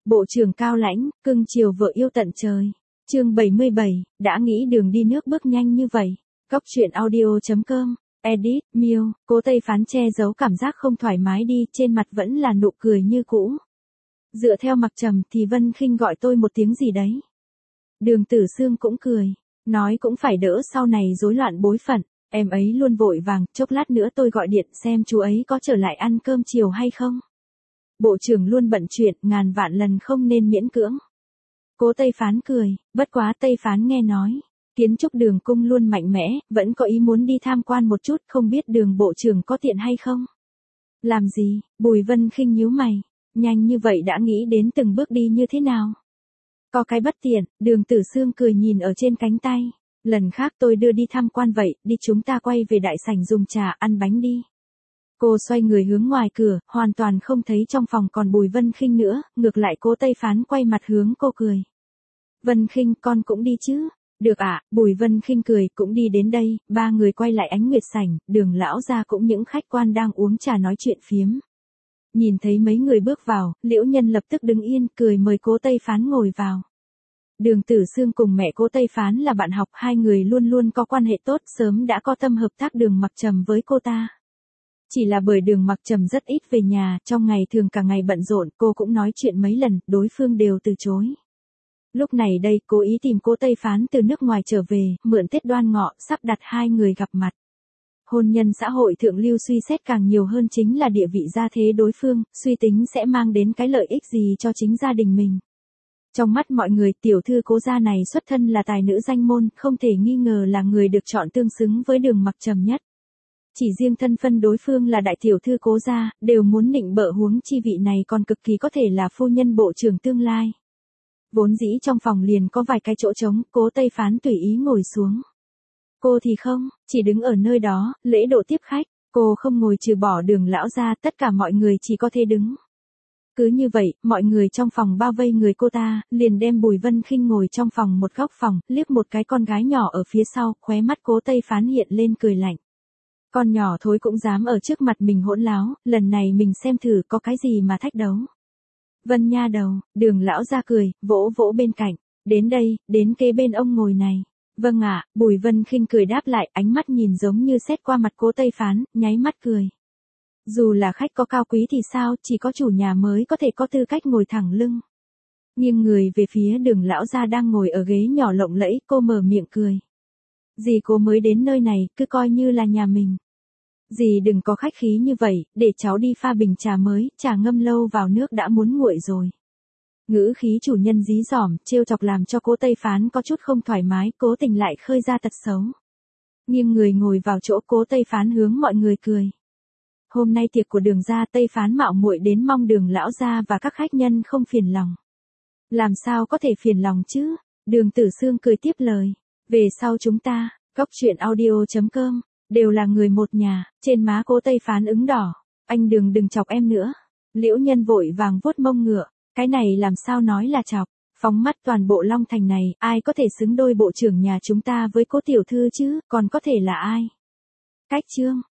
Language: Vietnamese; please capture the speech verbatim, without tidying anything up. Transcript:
Bộ trưởng cao lãnh, cưng chiều vợ yêu tận trời. Chương bảy mươi bảy, đã nghĩ đường đi nước bước nhanh như vậy. Góc truyện audio chấm com, edit, Miêu, Cố Tây Phán che giấu cảm giác không thoải mái đi, trên mặt vẫn là nụ cười như cũ. Dựa theo Mặc Trầm thì Vân Khinh gọi tôi một tiếng gì đấy. Đường Tử Sương cũng cười, nói cũng phải đỡ sau này rối loạn bối phận, em ấy luôn vội vàng, chốc lát nữa tôi gọi điện xem chú ấy có trở lại ăn cơm chiều hay không. Bộ trưởng luôn bận chuyện, ngàn vạn lần không nên miễn cưỡng. Cố Tây Phán cười, bất quá Tây Phán nghe nói, kiến trúc Đường cung luôn mạnh mẽ, vẫn có ý muốn đi tham quan một chút, không biết Đường bộ trưởng có tiện hay không? Làm gì? Bùi Vân Khinh nhíu mày, nhanh như vậy đã nghĩ đến từng bước đi như thế nào? Có cái bất tiện, Đường Tử Sương cười nhìn ở trên cánh tay, lần khác tôi đưa đi tham quan vậy, đi chúng ta quay về đại sảnh dùng trà ăn bánh đi. Cô xoay người hướng ngoài cửa, hoàn toàn không thấy trong phòng còn Bùi Vân Khinh nữa, ngược lại Cố Tây Phán quay mặt hướng cô cười. Vân Khinh, con cũng đi chứ? Được ạ, à, Bùi Vân Khinh cười, cũng đi đến đây, ba người quay lại Ánh Nguyệt sảnh, Đường lão gia cũng những khách quan đang uống trà nói chuyện phiếm. Nhìn thấy mấy người bước vào, Liễu Nhân lập tức đứng yên, cười mời Cố Tây Phán ngồi vào. Đường Tử Sương cùng mẹ Cố Tây Phán là bạn học, hai người luôn luôn có quan hệ tốt, sớm đã có tâm hợp tác Đường Mặc Trầm với cô ta. Chỉ là bởi Đường Mặc Trầm rất ít về nhà, trong ngày thường cả ngày bận rộn, cô cũng nói chuyện mấy lần, đối phương đều từ chối. Lúc này đây, cố ý tìm Cố Tây Phán từ nước ngoài trở về, mượn Tết Đoan Ngọ, sắp đặt hai người gặp mặt. Hôn nhân xã hội thượng lưu suy xét càng nhiều hơn chính là địa vị gia thế đối phương, suy tính sẽ mang đến cái lợi ích gì cho chính gia đình mình. Trong mắt mọi người, tiểu thư Cố gia này xuất thân là tài nữ danh môn, không thể nghi ngờ là người được chọn tương xứng với Đường Mặc Trầm nhất. Chỉ riêng thân phân đối phương là đại tiểu thư Cố gia, đều muốn nịnh bợ, huống chi vị này còn cực kỳ có thể là phu nhân bộ trưởng tương lai. Vốn dĩ trong phòng liền có vài cái chỗ trống, Cố Tây Phán tùy ý ngồi xuống. Cô thì không, chỉ đứng ở nơi đó, lễ độ tiếp khách, cô không ngồi trừ bỏ Đường lão ra, tất cả mọi người chỉ có thể đứng. Cứ như vậy, mọi người trong phòng bao vây người cô ta, liền đem Bùi Vân Khinh ngồi trong phòng một góc phòng, liếc một cái con gái nhỏ ở phía sau, khóe mắt Cố Tây Phán hiện lên cười lạnh. Con nhỏ thối cũng dám ở trước mặt mình hỗn láo, lần này mình xem thử có cái gì mà thách đấu. Vân nha đầu, Đường lão ra cười, vỗ vỗ bên cạnh, đến đây, đến kế bên ông ngồi này. Vâng ạ, Bùi Vân Khinh cười đáp lại, ánh mắt nhìn giống như xét qua mặt Cố Tây Phán, nháy mắt cười. Dù là khách có cao quý thì sao, chỉ có chủ nhà mới có thể có tư cách ngồi thẳng lưng. Nghiêng người về phía Đường lão gia đang ngồi ở ghế nhỏ lộng lẫy, cô mở miệng cười. Dì cô mới đến nơi này, cứ coi như là nhà mình. Dì đừng có khách khí như vậy, để cháu đi pha bình trà mới, trà ngâm lâu vào nước đã muốn nguội rồi. Ngữ khí chủ nhân dí dỏm, trêu chọc làm cho Cố Tây Phán có chút không thoải mái, cố tình lại khơi ra tật xấu. Nghiêng người ngồi vào chỗ, Cố Tây Phán hướng mọi người cười. Hôm nay tiệc của Đường gia, Tây Phán mạo muội đến, mong Đường lão gia và các khách nhân không phiền lòng. Làm sao có thể phiền lòng chứ? Đường Tử Sương cười tiếp lời. Về sau chúng ta, góc truyện audio chấm com, đều là người một nhà, trên má Cố Tây Phán ứng đỏ. Anh Đường đừng chọc em nữa. Liễu Nhân vội vàng vuốt mông ngựa, cái này làm sao nói là chọc, phóng mắt toàn bộ Long Thành này, ai có thể xứng đôi bộ trưởng nhà chúng ta với Cố tiểu thư chứ, còn có thể là ai? Cách chương.